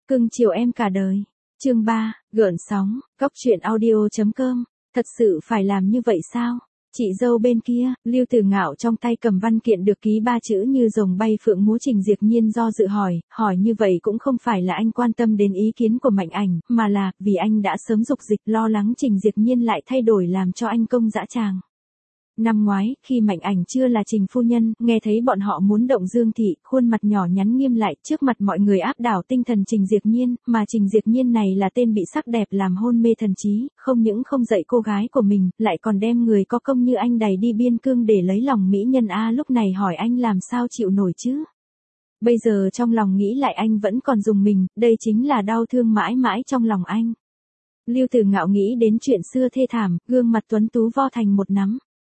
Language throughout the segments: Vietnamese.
Cưng chiều em cả đời. Chương 3, gợn sóng, Cóc truyện audio.com. Thật sự phải làm như vậy sao? Chị dâu bên kia, Lưu Tử Ngạo trong tay cầm văn kiện được ký 3 chữ như rồng bay phượng múa. Trình Diệp Nhiên do dự hỏi như vậy cũng không phải là anh quan tâm đến ý kiến của Mạnh Ảnh, mà là vì anh đã sớm dục dịch lo lắng Trình Diệp Nhiên lại thay đổi làm cho anh công dã tràng. Năm ngoái, khi Mạnh Ảnh chưa là Trình phu nhân, nghe thấy bọn họ muốn động Dương Thị, khuôn mặt nhỏ nhắn nghiêm lại, trước mặt mọi người áp đảo tinh thần Trình Diệp Nhiên, mà Trình Diệp Nhiên này là tên bị sắc đẹp làm hôn mê thần trí, không những không dạy cô gái của mình, lại còn đem người có công như anh đày đi biên cương để lấy lòng mỹ nhân a. Lúc này hỏi anh làm sao chịu nổi chứ? Bây giờ trong lòng nghĩ lại anh vẫn còn dùng mình, đây chính là đau thương mãi mãi trong lòng anh. Lưu Tử Ngạo nghĩ đến chuyện xưa thê thảm, gương mặt tuấn tú vo thành một nắm.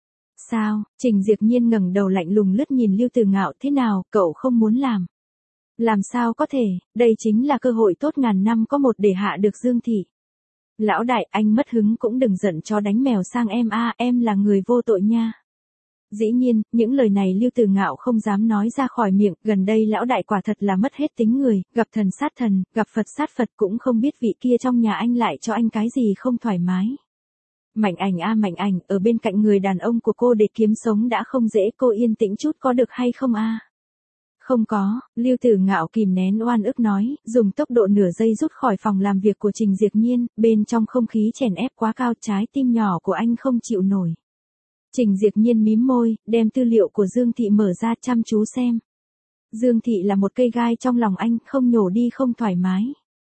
Sao? Trình Diệp Nhiên ngẩng đầu lạnh lùng lướt nhìn Lưu Tử Ngạo, thế nào, cậu không muốn làm? Làm sao có thể, đây chính là cơ hội tốt ngàn năm có một để hạ được Dương Thị. Lão đại, anh mất hứng cũng đừng giận chó đánh mèo sang em a, em là người vô tội nha. Dĩ nhiên, những lời này Lưu Tử Ngạo không dám nói ra khỏi miệng, gần đây lão đại quả thật là mất hết tính người, gặp thần sát thần, gặp Phật sát Phật, cũng không biết vị kia trong nhà anh lại cho anh cái gì không thoải mái. Mạnh Ảnh a Mạnh Ảnh, ở bên cạnh người đàn ông của cô để kiếm sống đã không dễ, cô yên tĩnh chút có được hay không a? Không có, Lưu Tử Ngạo kìm nén oan ức nói, dùng tốc độ nửa giây rút khỏi phòng làm việc của Trình Diệp Nhiên, bên trong không khí chèn ép quá cao, trái tim nhỏ của anh không chịu nổi. Trình Diệp Nhiên mím môi, đem tư liệu của Dương Thị mở ra chăm chú xem. Dương Thị là một cây gai trong lòng anh, không nhổ đi không thoải mái.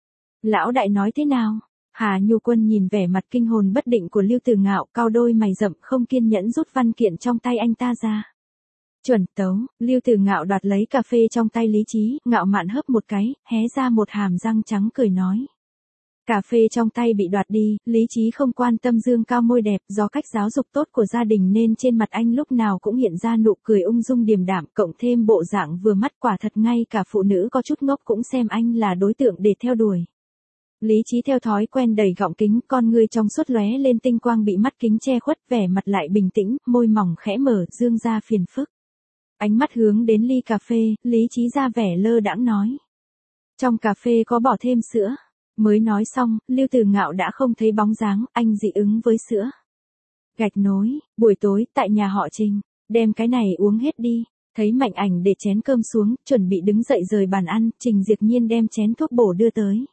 Lão đại nói thế nào? Hà Nhu Quân nhìn vẻ mặt kinh hồn bất định của Lưu Tử Ngạo, cau đôi mày rậm, không kiên nhẫn rút văn kiện trong tay anh ta ra. Chuẩn tấu, Lưu Tử Ngạo đoạt lấy cà phê trong tay Lý Trí, ngạo mạn hớp một cái, hé ra một hàm răng trắng cười nói. Cà phê trong tay bị đoạt đi, Lý Trí không quan tâm dương cao môi đẹp, do cách giáo dục tốt của gia đình nên trên mặt anh lúc nào cũng hiện ra nụ cười ung dung điềm đạm, cộng thêm bộ dạng vừa mắt, quả thật ngay cả phụ nữ có chút ngốc cũng xem anh là đối tượng để theo đuổi. Lý Trí theo thói quen đẩy gọng kính, con ngươi trong suốt lóe lên tinh quang bị mắt kính che khuất, vẻ mặt lại bình tĩnh, môi mỏng khẽ mở, dương ra phiền phức. Ánh mắt hướng đến ly cà phê, Lý Trí ra vẻ lơ đãng nói. Trong cà phê có bỏ thêm sữa. Mới nói xong, Lưu Tử Ngạo đã không thấy bóng dáng, anh dị ứng với sữa. Gạch nối, buổi tối, tại nhà họ Trình, đem cái này uống hết đi. Thấy Mạnh Ảnh để chén cơm xuống, chuẩn bị đứng dậy rời bàn ăn, Trình Diệp Nhiên đem chén thuốc bổ đưa tới.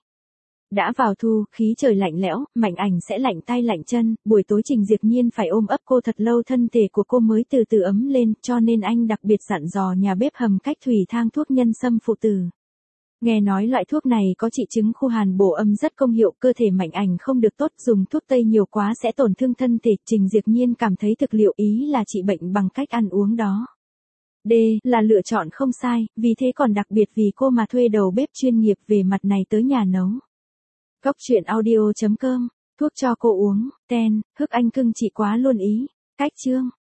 Đã vào thu, khí trời lạnh lẽo, Mạnh Ảnh sẽ lạnh tay lạnh chân, buổi tối Trình Diệp Nhiên phải ôm ấp cô thật lâu, thân thể của cô mới từ từ ấm lên, cho nên anh đặc biệt dặn dò nhà bếp hầm cách thủy thang thuốc nhân sâm phụ tử. Nghe nói loại thuốc này có trị chứng khu hàn bổ âm rất công hiệu, cơ thể Mạnh Ảnh không được tốt, dùng thuốc tây nhiều quá sẽ tổn thương thân thể. Trình Diệp Nhiên cảm thấy thực liệu ý là trị bệnh bằng cách ăn uống đó. D là lựa chọn không sai, vì thế còn đặc biệt vì cô mà thuê đầu bếp chuyên nghiệp về mặt này tới nhà nấu. Cóc truyện audio.com, thuốc cho cô uống, ten, Hức Anh cưng chị quá luôn ý. Cách chương.